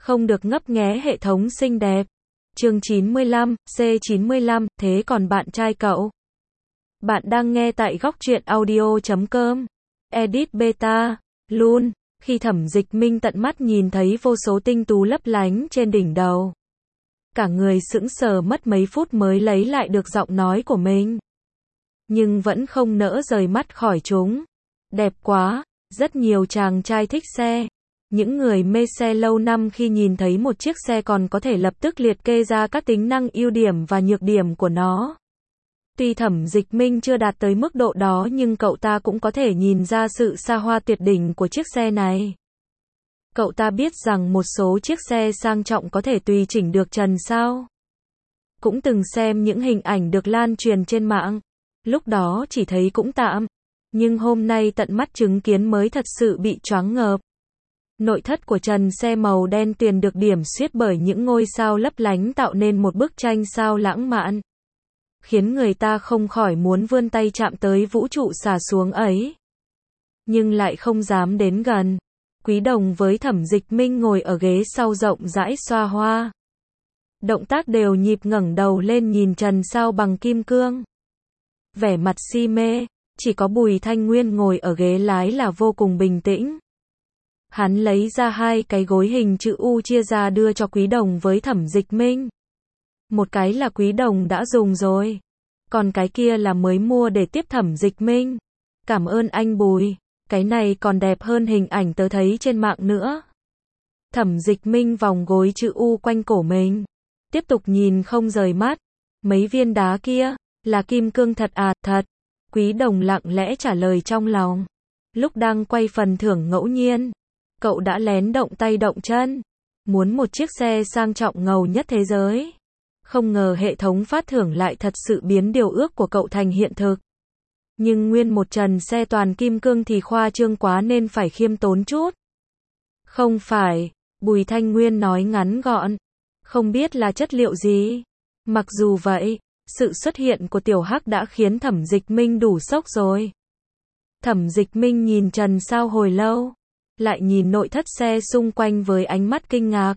không được ngấp nghé hệ thống xinh đẹp. Chương 95, C95, thế còn bạn trai cậu? Bạn đang nghe tại góc truyện audio.com. Edit beta, luôn. Khi Thẩm Dịch Minh tận mắt nhìn thấy vô số tinh tú lấp lánh trên đỉnh đầu, cả người sững sờ mất mấy phút mới lấy lại được giọng nói của mình. Nhưng vẫn không nỡ rời mắt khỏi chúng. Đẹp quá, rất nhiều chàng trai thích xe. Những người mê xe lâu năm khi nhìn thấy một chiếc xe còn có thể lập tức liệt kê ra các tính năng ưu điểm và nhược điểm của nó. Tuy Thẩm Dịch Minh chưa đạt tới mức độ đó nhưng cậu ta cũng có thể nhìn ra sự xa hoa tuyệt đỉnh của chiếc xe này. Cậu ta biết rằng một số chiếc xe sang trọng có thể tùy chỉnh được trần sao. Cũng từng xem những hình ảnh được lan truyền trên mạng. Lúc đó chỉ thấy cũng tạm. Nhưng hôm nay tận mắt chứng kiến mới thật sự bị choáng ngợp. Nội thất của trần xe màu đen tuyền được điểm xuyết bởi những ngôi sao lấp lánh tạo nên một bức tranh sao lãng mạn, khiến người ta không khỏi muốn vươn tay chạm tới vũ trụ xả xuống ấy. Nhưng lại không dám đến gần. Quý Đồng với Thẩm Dịch Minh ngồi ở ghế sau rộng rãi xoa hoa. Động tác đều nhịp ngẩng đầu lên nhìn trần sao bằng kim cương. Vẻ mặt si mê, chỉ có Bùi Thanh Nguyên ngồi ở ghế lái là vô cùng bình tĩnh. Hắn lấy ra hai cái gối hình chữ U chia ra đưa cho Quý Đồng với Thẩm Dịch Minh. Một cái là Quý Đồng đã dùng rồi, còn cái kia là mới mua để tiếp Thẩm Dịch Minh. Cảm ơn anh Bùi, cái này còn đẹp hơn hình ảnh tớ thấy trên mạng nữa. Thẩm Dịch Minh vòng gối chữ U quanh cổ mình, tiếp tục nhìn không rời mắt. Mấy viên đá kia, là kim cương thật à? Thật. Quý Đồng lặng lẽ trả lời trong lòng. Lúc đang quay phần thưởng ngẫu nhiên, cậu đã lén động tay động chân, muốn một chiếc xe sang trọng ngầu nhất thế giới. Không ngờ hệ thống phát thưởng lại thật sự biến điều ước của cậu thành hiện thực. Nhưng nguyên một trần xe toàn kim cương thì khoa trương quá nên phải khiêm tốn chút. Không phải, Bùi Thanh Nguyên nói ngắn gọn. Không biết là chất liệu gì. Mặc dù vậy, sự xuất hiện của Tiểu Hắc đã khiến Thẩm Dịch Minh đủ sốc rồi. Thẩm Dịch Minh nhìn trần sao hồi lâu, lại nhìn nội thất xe xung quanh với ánh mắt kinh ngạc.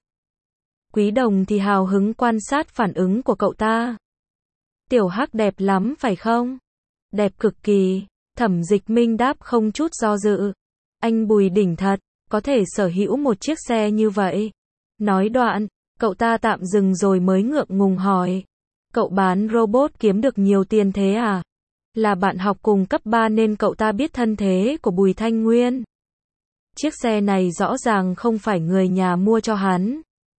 Quý Đồng thì hào hứng quan sát phản ứng của cậu ta. Tiểu Hắc đẹp lắm phải không? Đẹp cực kỳ. Thẩm Dịch Minh đáp không chút do dự. Anh Bùi đỉnh thật, có thể sở hữu một chiếc xe như vậy. Nói đoạn, cậu ta tạm dừng rồi mới ngượng ngùng hỏi. Cậu bán robot kiếm được nhiều tiền thế à? Là bạn học cùng cấp 3 nên cậu ta biết thân thế của Bùi Thanh Nguyên. Chiếc xe này rõ ràng không phải người nhà mua cho hắn.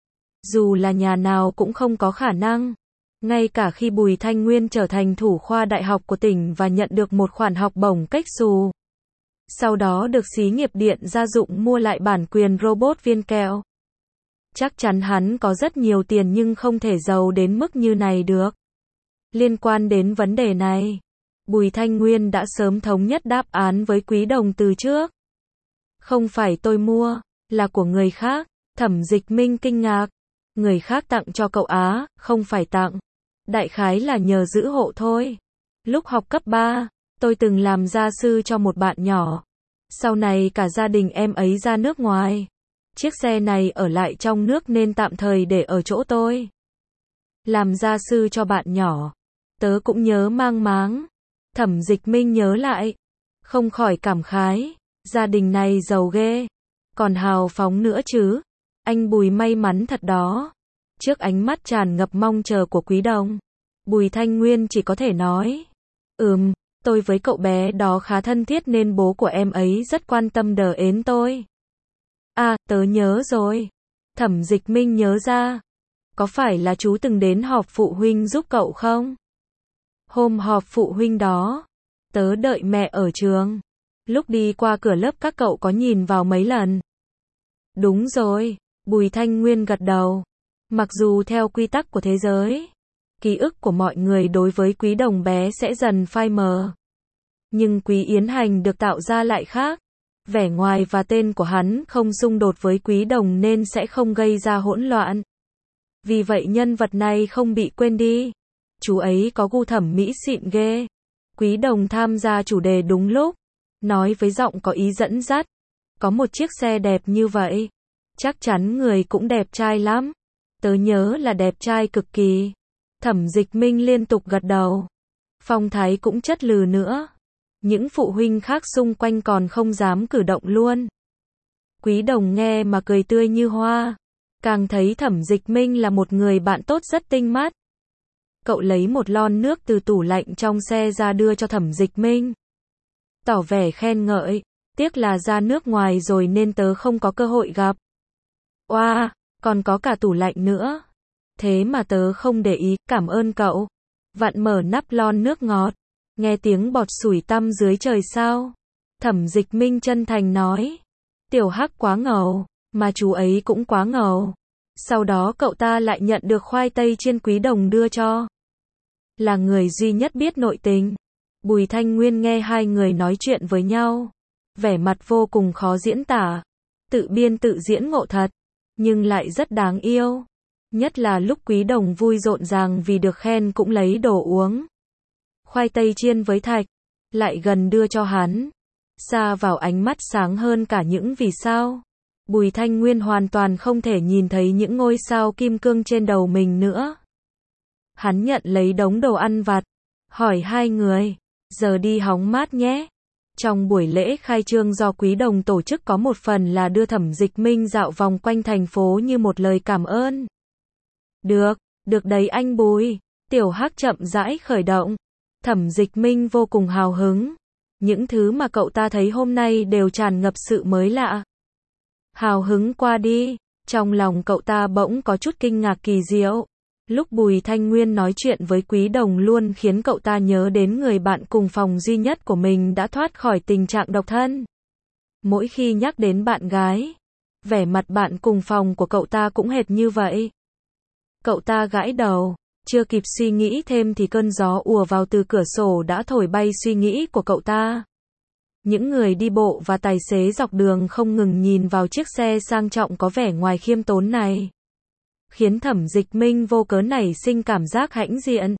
Dù là nhà nào cũng không có khả năng. Ngay cả khi Bùi Thanh Nguyên trở thành thủ khoa đại học của tỉnh và nhận được một khoản học bổng cách xù. Sau đó được xí nghiệp điện gia dụng mua lại bản quyền robot viên kẹo. Chắc chắn hắn có rất nhiều tiền nhưng không thể giàu đến mức như này được. Liên quan đến vấn đề này, Bùi Thanh Nguyên đã sớm thống nhất đáp án với Quý Đồng từ trước. Không phải tôi mua, là của người khác. Thẩm Dịch Minh kinh ngạc. Người khác tặng cho cậu á? Không phải tặng. Đại khái là nhờ giữ hộ thôi. Lúc học cấp 3, tôi từng làm gia sư cho một bạn nhỏ. Sau này cả gia đình em ấy ra nước ngoài. Chiếc xe này ở lại trong nước nên tạm thời để ở chỗ tôi. Làm gia sư cho bạn nhỏ. Tớ cũng nhớ mang máng. Thẩm Dịch Minh nhớ lại, không khỏi cảm khái. Gia đình này giàu ghê. Còn hào phóng nữa chứ. Anh Bùi may mắn thật đó. Trước ánh mắt tràn ngập mong chờ của Quý Đồng, Bùi Thanh Nguyên chỉ có thể nói. Tôi với cậu bé đó khá thân thiết nên bố của em ấy rất quan tâm đờ ến tôi. À, tớ nhớ rồi. Thẩm Dịch Minh nhớ ra. Có phải là chú từng đến họp phụ huynh giúp cậu không? Hôm họp phụ huynh đó, tớ đợi mẹ ở trường. Lúc đi qua cửa lớp các cậu có nhìn vào mấy lần. Đúng rồi, Bùi Thanh Nguyên gật đầu. Mặc dù theo quy tắc của thế giới, ký ức của mọi người đối với Quý Đồng bé sẽ dần phai mờ. Nhưng Quý Yến Hành được tạo ra lại khác. Vẻ ngoài và tên của hắn không xung đột với Quý Đồng nên sẽ không gây ra hỗn loạn. Vì vậy nhân vật này không bị quên đi. Chú ấy có gu thẩm mỹ xịn ghê. Quý Đồng tham gia chủ đề đúng lúc, nói với giọng có ý dẫn dắt. Có một chiếc xe đẹp như vậy, Chắc chắn người cũng đẹp trai lắm. Tớ nhớ là đẹp trai cực kỳ. Thẩm Dịch Minh liên tục gật đầu. Phong thái cũng chất lừ nữa. Những phụ huynh khác xung quanh còn không dám cử động luôn. Quý Đồng nghe mà cười tươi như hoa. Càng thấy Thẩm Dịch Minh là một người bạn tốt rất tinh mắt. Cậu lấy một lon nước từ tủ lạnh trong xe ra đưa cho Thẩm Dịch Minh. Tỏ vẻ khen ngợi. Tiếc là ra nước ngoài rồi nên tớ không có cơ hội gặp. Oa, còn có cả tủ lạnh nữa. Thế mà tớ không để ý, cảm ơn cậu. Vặn mở nắp lon nước ngọt. Nghe tiếng bọt sủi tăm dưới trời sao. Thẩm Dịch Minh chân thành nói. Tiểu Hắc quá ngầu, mà chú ấy cũng quá ngầu. Sau đó cậu ta lại nhận được khoai tây chiên Quý Đồng đưa cho. Là người duy nhất biết nội tình. Bùi Thanh Nguyên nghe hai người nói chuyện với nhau. Vẻ mặt vô cùng khó diễn tả. Tự biên tự diễn ngộ thật. Nhưng lại rất đáng yêu. Nhất là lúc Quý Đồng vui rộn ràng vì được khen cũng lấy đồ uống. Khoai tây chiên với thạch. Lại gần đưa cho hắn. Xa vào ánh mắt sáng hơn cả những vì sao. Bùi Thanh Nguyên hoàn toàn không thể nhìn thấy những ngôi sao kim cương trên đầu mình nữa. Hắn nhận lấy đống đồ ăn vặt. Hỏi hai người. Giờ đi hóng mát nhé. Trong buổi lễ khai trương do Quý Đồng tổ chức có một phần là đưa Thẩm Dịch Minh dạo vòng quanh thành phố như một lời cảm ơn. Được đấy anh Bùi. Tiểu Hắc chậm rãi khởi động. Thẩm Dịch Minh vô cùng hào hứng. Những thứ mà cậu ta thấy hôm nay đều tràn ngập sự mới lạ. Hào hứng qua đi, trong lòng cậu ta bỗng có chút kinh ngạc kỳ diệu. Lúc Bùi Thanh Nguyên nói chuyện với Quý Đồng luôn khiến cậu ta nhớ đến người bạn cùng phòng duy nhất của mình đã thoát khỏi tình trạng độc thân. Mỗi khi nhắc đến bạn gái, vẻ mặt bạn cùng phòng của cậu ta cũng hệt như vậy. Cậu ta gãi đầu, chưa kịp suy nghĩ thêm thì cơn gió ùa vào từ cửa sổ đã thổi bay suy nghĩ của cậu ta. Những người đi bộ và tài xế dọc đường không ngừng nhìn vào chiếc xe sang trọng có vẻ ngoài khiêm tốn này. Khiến Thẩm Dịch Minh vô cớ nảy sinh cảm giác hãnh diện.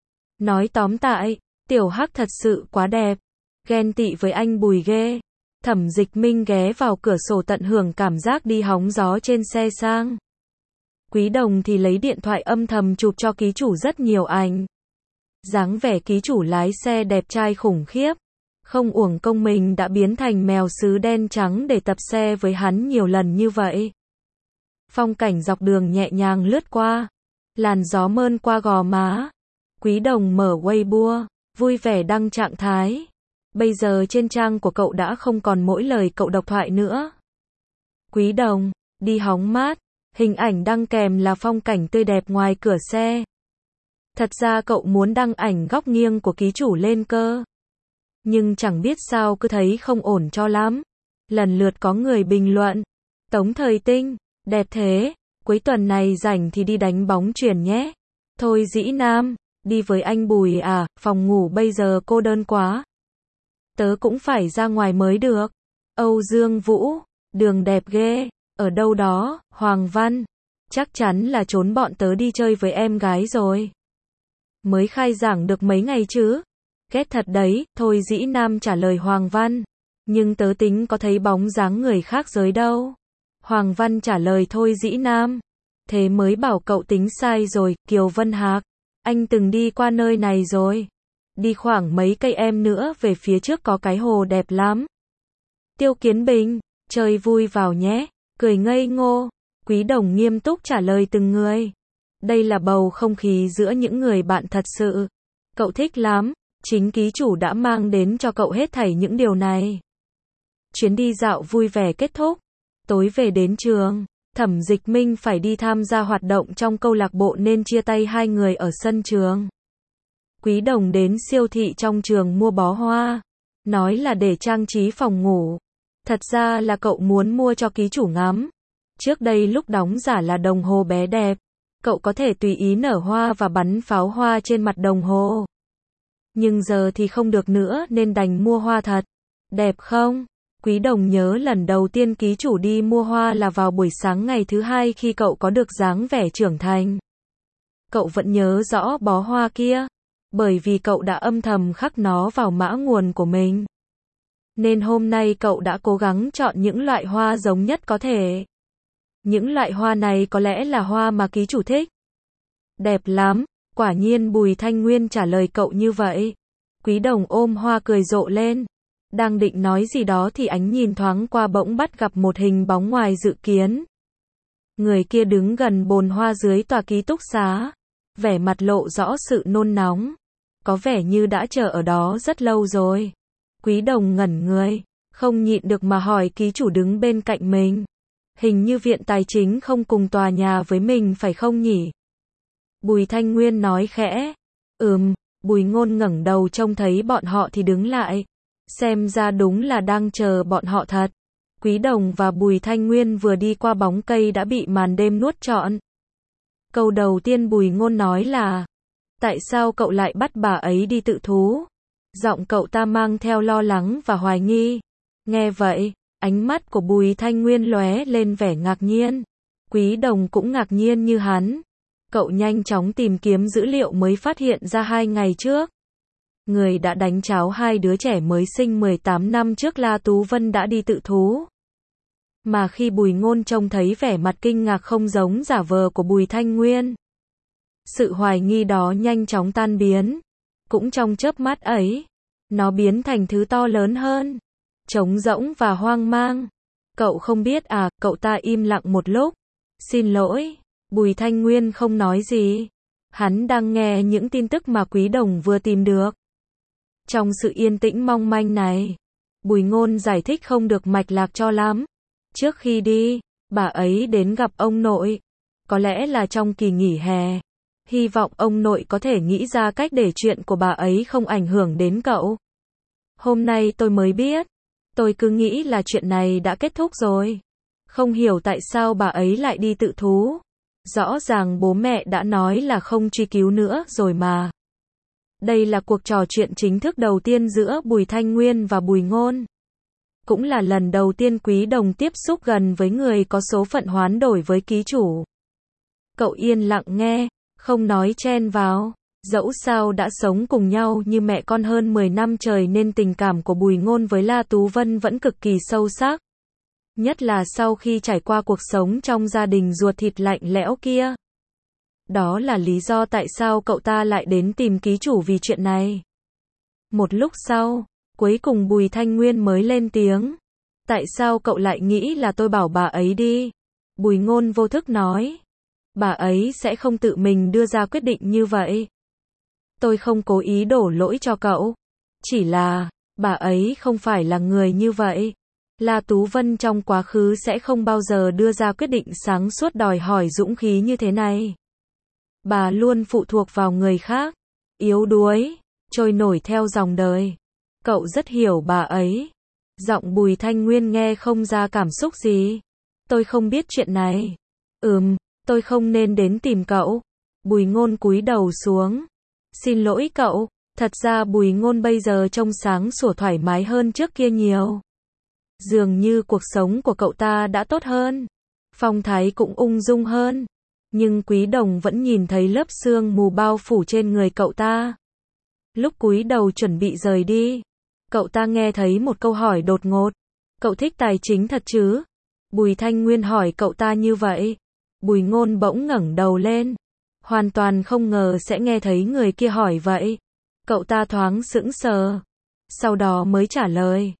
Nói tóm lại, Tiểu Hắc thật sự quá đẹp. Ghen tị với anh Bùi ghê. Thẩm Dịch Minh ghé vào cửa sổ tận hưởng cảm giác đi hóng gió trên xe sang. Quý Đồng thì lấy điện thoại âm thầm chụp cho ký chủ rất nhiều ảnh. Dáng vẻ ký chủ lái xe đẹp trai khủng khiếp. Không uổng công mình đã biến thành mèo sứ đen trắng để tập xe với hắn nhiều lần như vậy. Phong cảnh dọc đường nhẹ nhàng lướt qua. Làn gió mơn qua gò má. Quý Đồng mở Weibo, vui vẻ đăng trạng thái. Bây giờ trên trang của cậu đã không còn mỗi lời cậu độc thoại nữa. Quý Đồng, đi hóng mát. Hình ảnh đăng kèm là phong cảnh tươi đẹp ngoài cửa xe. Thật ra cậu muốn đăng ảnh góc nghiêng của ký chủ lên cơ. Nhưng chẳng biết sao cứ thấy không ổn cho lắm. Lần lượt có người bình luận. Tống Thời Tinh, đẹp thế, cuối tuần này rảnh thì đi đánh bóng chuyền nhé. Thôi Dĩ Nam, đi với anh Bùi à, phòng ngủ bây giờ cô đơn quá. Tớ cũng phải ra ngoài mới được. Âu Dương Vũ, đường đẹp ghê, ở đâu đó, Hoàng Văn. Chắc chắn là trốn bọn tớ đi chơi với em gái rồi. Mới khai giảng được mấy ngày chứ. Ghét thật đấy, Thôi Dĩ Nam trả lời Hoàng Văn. Nhưng tớ tính có thấy bóng dáng người khác giới đâu. Hoàng Văn trả lời Thôi Dĩ Nam. Thế mới bảo cậu tính sai rồi, Kiều Vân Hạc. Anh từng đi qua nơi này rồi. Đi khoảng mấy cây em nữa về phía trước có cái hồ đẹp lắm. Tiêu Kiến Bình, chơi vui vào nhé. Cười ngây ngô. Quý Đồng nghiêm túc trả lời từng người. Đây là bầu không khí giữa những người bạn thật sự. Cậu thích lắm. Chính ký chủ đã mang đến cho cậu hết thảy những điều này. Chuyến đi dạo vui vẻ kết thúc. Tối về đến trường, Thẩm Dịch Minh phải đi tham gia hoạt động trong câu lạc bộ nên chia tay hai người ở sân trường. Quý Đồng đến siêu thị trong trường mua bó hoa. Nói là để trang trí phòng ngủ. Thật ra là cậu muốn mua cho ký chủ ngắm. Trước đây lúc đóng giả là đồng hồ bé đẹp. Cậu có thể tùy ý nở hoa và bắn pháo hoa trên mặt đồng hồ. Nhưng giờ thì không được nữa nên đành mua hoa thật. Đẹp không? Quý Đồng nhớ lần đầu tiên ký chủ đi mua hoa là vào buổi sáng ngày thứ hai khi cậu có được dáng vẻ trưởng thành. Cậu vẫn nhớ rõ bó hoa kia. Bởi vì cậu đã âm thầm khắc nó vào mã nguồn của mình. Nên hôm nay cậu đã cố gắng chọn những loại hoa giống nhất có thể. Những loại hoa này có lẽ là hoa mà ký chủ thích. Đẹp lắm, quả nhiên Bùi Thanh Nguyên trả lời cậu như vậy. Quý Đồng ôm hoa cười rộ lên. Đang định nói gì đó thì ánh nhìn thoáng qua bỗng bắt gặp một hình bóng ngoài dự kiến. Người kia đứng gần bồn hoa dưới tòa ký túc xá. Vẻ mặt lộ rõ sự nôn nóng. Có vẻ như đã chờ ở đó rất lâu rồi. Quý Đồng ngẩn người, không nhịn được mà hỏi ký chủ đứng bên cạnh mình. Hình như viện tài chính không cùng tòa nhà với mình phải không nhỉ? Bùi Thanh Nguyên nói khẽ. Bùi Ngôn ngẩng đầu trông thấy bọn họ thì đứng lại. Xem ra đúng là đang chờ bọn họ thật. Quý Đồng và Bùi Thanh Nguyên vừa đi qua bóng cây đã bị màn đêm nuốt trọn. Câu đầu tiên Bùi Ngôn nói là: tại sao cậu lại bắt bà ấy đi tự thú? Giọng cậu ta mang theo lo lắng và hoài nghi. Nghe vậy, ánh mắt của Bùi Thanh Nguyên lóe lên vẻ ngạc nhiên. Quý Đồng cũng ngạc nhiên như hắn. Cậu nhanh chóng tìm kiếm dữ liệu mới phát hiện ra 2 ngày trước. Người đã đánh cháo 2 đứa trẻ mới sinh 18 năm trước La Tú Vân đã đi tự thú. Mà khi Bùi Ngôn trông thấy vẻ mặt kinh ngạc không giống giả vờ của Bùi Thanh Nguyên, sự hoài nghi đó nhanh chóng tan biến. Cũng trong chớp mắt ấy, nó biến thành thứ to lớn hơn, trống rỗng và hoang mang. Cậu không biết à? Cậu ta im lặng một lúc. Xin lỗi. Bùi Thanh Nguyên không nói gì. Hắn đang nghe những tin tức mà Quý Đồng vừa tìm được. Trong sự yên tĩnh mong manh này, Bùi Ngôn giải thích không được mạch lạc cho lắm. Trước khi đi, bà ấy đến gặp ông nội. Có lẽ là trong kỳ nghỉ hè. Hy vọng ông nội có thể nghĩ ra cách để chuyện của bà ấy không ảnh hưởng đến cậu. Hôm nay tôi mới biết. Tôi cứ nghĩ là chuyện này đã kết thúc rồi. Không hiểu tại sao bà ấy lại đi tự thú. Rõ ràng bố mẹ đã nói là không truy cứu nữa rồi mà. Đây là cuộc trò chuyện chính thức đầu tiên giữa Bùi Thanh Nguyên và Bùi Ngôn. Cũng là lần đầu tiên Quý Đồng tiếp xúc gần với người có số phận hoán đổi với ký chủ. Cậu yên lặng nghe, không nói chen vào. Dẫu sao đã sống cùng nhau như mẹ con hơn 10 năm trời nên tình cảm của Bùi Ngôn với La Tú Vân vẫn cực kỳ sâu sắc. Nhất là sau khi trải qua cuộc sống trong gia đình ruột thịt lạnh lẽo kia. Đó là lý do tại sao cậu ta lại đến tìm ký chủ vì chuyện này. Một lúc sau, cuối cùng Bùi Thanh Nguyên mới lên tiếng. Tại sao cậu lại nghĩ là tôi bảo bà ấy đi? Bùi Ngôn vô thức nói. Bà ấy sẽ không tự mình đưa ra quyết định như vậy. Tôi không cố ý đổ lỗi cho cậu. Chỉ là, bà ấy không phải là người như vậy. La Tú Vân trong quá khứ sẽ không bao giờ đưa ra quyết định sáng suốt đòi hỏi dũng khí như thế này. Bà luôn phụ thuộc vào người khác, yếu đuối, trôi nổi theo dòng đời. Cậu rất hiểu bà ấy. Giọng Bùi Thanh Nguyên nghe không ra cảm xúc gì. Tôi không biết chuyện này. Tôi không nên đến tìm cậu. Bùi Ngôn cúi đầu xuống. Xin lỗi cậu. Thật ra Bùi Ngôn bây giờ trông sáng sủa thoải mái hơn trước kia nhiều. Dường như cuộc sống của cậu ta đã tốt hơn. Phong thái cũng ung dung hơn. Nhưng Quý Đồng vẫn nhìn thấy lớp sương mù bao phủ trên người cậu ta. Lúc cúi đầu chuẩn bị rời đi, cậu ta nghe thấy một câu hỏi đột ngột. Cậu thích tài chính thật chứ? Bùi Thanh Nguyên hỏi cậu ta như vậy. Bùi Ngôn bỗng ngẩng đầu lên. Hoàn toàn không ngờ sẽ nghe thấy người kia hỏi vậy. Cậu ta thoáng sững sờ. Sau đó mới trả lời.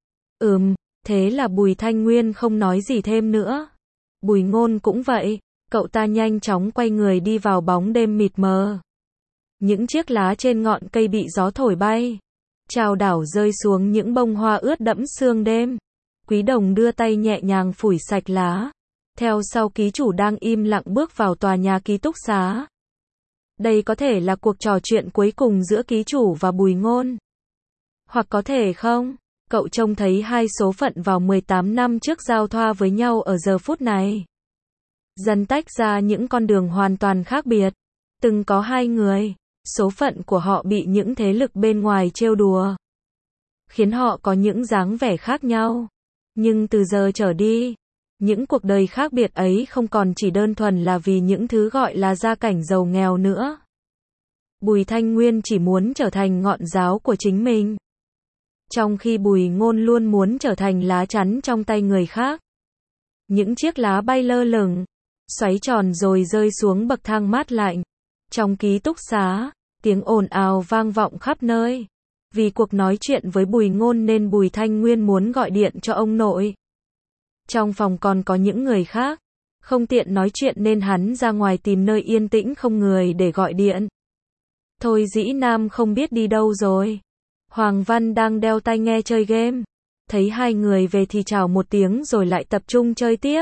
Thế là Bùi Thanh Nguyên không nói gì thêm nữa. Bùi Ngôn cũng vậy. Cậu ta nhanh chóng quay người đi vào bóng đêm mịt mờ. Những chiếc lá trên ngọn cây bị gió thổi bay. Chao đảo rơi xuống những bông hoa ướt đẫm sương đêm. Quý Đồng đưa tay nhẹ nhàng phủi sạch lá. Theo sau ký chủ đang im lặng bước vào tòa nhà ký túc xá. Đây có thể là cuộc trò chuyện cuối cùng giữa ký chủ và Bùi Ngôn. Hoặc có thể không. Cậu trông thấy hai số phận vào 18 năm trước giao thoa với nhau ở giờ phút này. Dần tách ra những con đường hoàn toàn khác biệt. Từng có hai người, số phận của họ bị những thế lực bên ngoài trêu đùa, khiến họ có những dáng vẻ khác nhau. Nhưng từ giờ trở đi, những cuộc đời khác biệt ấy không còn chỉ đơn thuần là vì những thứ gọi là gia cảnh giàu nghèo nữa. Bùi Thanh Nguyên chỉ muốn trở thành ngọn giáo của chính mình. Trong khi Bùi Ngôn luôn muốn trở thành lá chắn trong tay người khác. Những chiếc lá bay lơ lửng, xoáy tròn rồi rơi xuống bậc thang mát lạnh. Trong ký túc xá, tiếng ồn ào vang vọng khắp nơi. Vì cuộc nói chuyện với Bùi Ngôn nên Bùi Thanh Nguyên muốn gọi điện cho ông nội. Trong phòng còn có những người khác, không tiện nói chuyện nên hắn ra ngoài tìm nơi yên tĩnh không người để gọi điện. Thôi Dĩ Nam không biết đi đâu rồi. Hoàng Văn đang đeo tai nghe chơi game. Thấy hai người về thì chào một tiếng rồi lại tập trung chơi tiếp.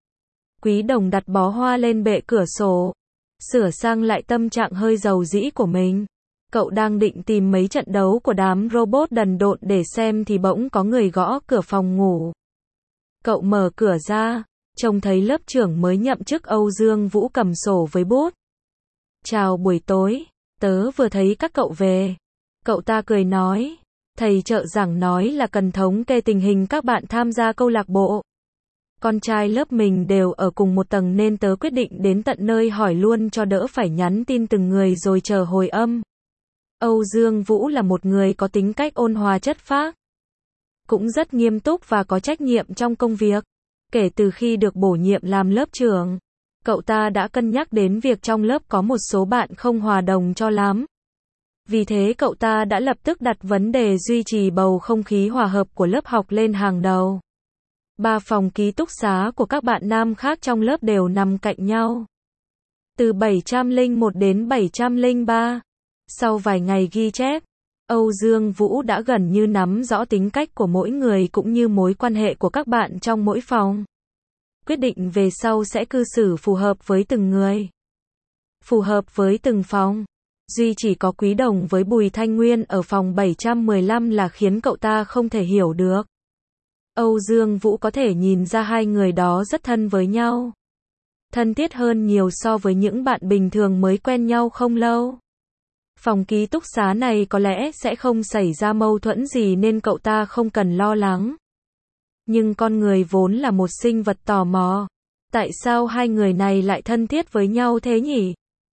Quý Đồng đặt bó hoa lên bệ cửa sổ, sửa sang lại tâm trạng hơi dầu dĩ của mình. Cậu đang định tìm mấy trận đấu của đám robot đần độn để xem thì bỗng có người gõ cửa phòng ngủ. Cậu mở cửa ra, trông thấy lớp trưởng mới nhậm chức Âu Dương Vũ cầm sổ với bút. Chào buổi tối, tớ vừa thấy các cậu về. Cậu ta cười nói, thầy trợ giảng nói là cần thống kê tình hình các bạn tham gia câu lạc bộ. Con trai lớp mình đều ở cùng một tầng nên tớ quyết định đến tận nơi hỏi luôn cho đỡ phải nhắn tin từng người rồi chờ hồi âm. Âu Dương Vũ là một người có tính cách ôn hòa chất phác, cũng rất nghiêm túc và có trách nhiệm trong công việc. Kể từ khi được bổ nhiệm làm lớp trưởng, cậu ta đã cân nhắc đến việc trong lớp có một số bạn không hòa đồng cho lắm. Vì thế cậu ta đã lập tức đặt vấn đề duy trì bầu không khí hòa hợp của lớp học lên hàng đầu. 3 phòng ký túc xá của các bạn nam khác trong lớp đều nằm cạnh nhau. Từ 701 đến 703. Sau vài ngày ghi chép, Âu Dương Vũ đã gần như nắm rõ tính cách của mỗi người cũng như mối quan hệ của các bạn trong mỗi phòng. Quyết định về sau sẽ cư xử phù hợp với từng người, phù hợp với từng phòng. Duy chỉ có Quý Đồng với Bùi Thanh Nguyên ở phòng 715 là khiến cậu ta không thể hiểu được. Âu Dương Vũ có thể nhìn ra hai người đó rất thân với nhau. Thân thiết hơn nhiều so với những bạn bình thường mới quen nhau không lâu. Phòng ký túc xá này có lẽ sẽ không xảy ra mâu thuẫn gì nên cậu ta không cần lo lắng. Nhưng con người vốn là một sinh vật tò mò. Tại sao hai người này lại thân thiết với nhau thế nhỉ?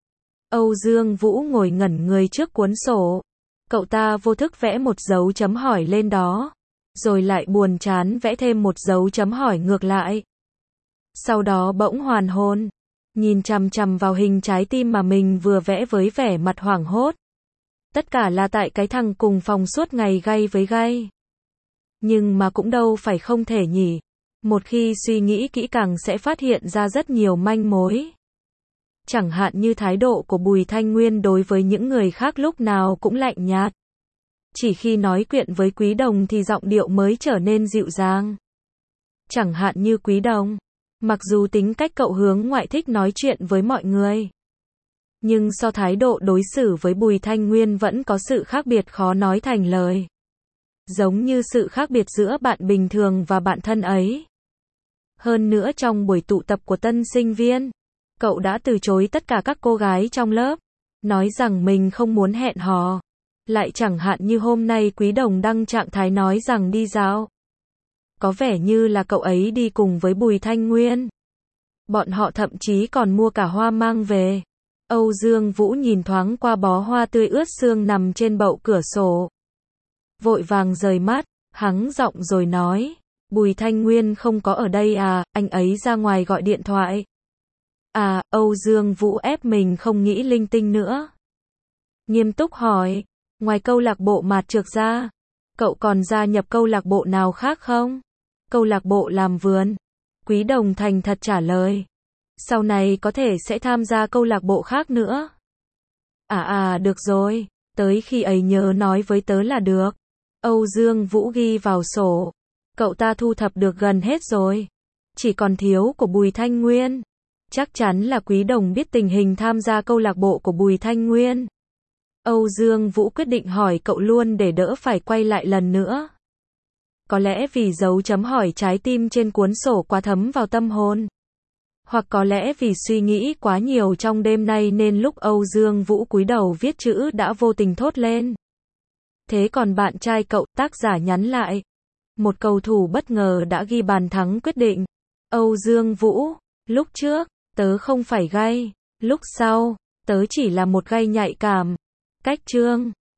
Âu Dương Vũ ngồi ngẩn người trước cuốn sổ. Cậu ta vô thức vẽ một dấu chấm hỏi lên đó, rồi lại buồn chán vẽ thêm một dấu chấm hỏi ngược lại. Sau đó bỗng hoàn hồn, nhìn chằm chằm vào hình trái tim mà mình vừa vẽ với vẻ mặt hoảng hốt. Tất cả là tại cái thằng cùng phòng suốt ngày gay với gay. Nhưng mà cũng đâu phải không thể nhỉ. Một khi suy nghĩ kỹ càng sẽ phát hiện ra rất nhiều manh mối. Chẳng hạn như thái độ của Bùi Thanh Nguyên đối với những người khác lúc nào cũng lạnh nhạt. Chỉ khi nói chuyện với Quý Đồng thì giọng điệu mới trở nên dịu dàng. Chẳng hạn như Quý Đồng, mặc dù tính cách cậu hướng ngoại thích nói chuyện với mọi người, nhưng so thái độ đối xử với Bùi Thanh Nguyên vẫn có sự khác biệt khó nói thành lời. Giống như sự khác biệt giữa bạn bình thường và bạn thân ấy. Hơn nữa trong buổi tụ tập của tân sinh viên, cậu đã từ chối tất cả các cô gái trong lớp, nói rằng mình không muốn hẹn hò. Lại chẳng hạn như hôm nay Quý Đồng đăng trạng thái nói rằng đi dạo. Có vẻ như là cậu ấy đi cùng với Bùi Thanh Nguyên. Bọn họ thậm chí còn mua cả hoa mang về. Âu Dương Vũ nhìn thoáng qua bó hoa tươi ướt sương nằm trên bậu cửa sổ. Vội vàng rời mắt, hắng giọng rồi nói, Bùi Thanh Nguyên không có ở đây à, anh ấy ra ngoài gọi điện thoại. À, Âu Dương Vũ ép mình không nghĩ linh tinh nữa. Nghiêm túc hỏi, ngoài câu lạc bộ mạt trược ra, cậu còn gia nhập câu lạc bộ nào khác không? Câu lạc bộ làm vườn. Quý Đồng thành thật trả lời. Sau này có thể sẽ tham gia câu lạc bộ khác nữa. Được rồi, tới khi ấy nhớ nói với tớ là được. Âu Dương Vũ ghi vào sổ. Cậu ta thu thập được gần hết rồi. Chỉ còn thiếu của Bùi Thanh Nguyên. Chắc chắn là Quý Đồng biết tình hình tham gia câu lạc bộ của Bùi Thanh Nguyên. Âu Dương Vũ quyết định hỏi cậu luôn để đỡ phải quay lại lần nữa. Có lẽ vì dấu chấm hỏi trái tim trên cuốn sổ quá thấm vào tâm hồn. Hoặc có lẽ vì suy nghĩ quá nhiều trong đêm nay nên lúc Âu Dương Vũ cúi đầu viết chữ đã vô tình thốt lên. Thế còn bạn trai cậu, tác giả nhắn lại. Một cầu thủ bất ngờ đã ghi bàn thắng quyết định. Âu Dương Vũ, lúc trước, tớ không phải gay. Lúc sau, tớ chỉ là một gay nhạy cảm. Cách chương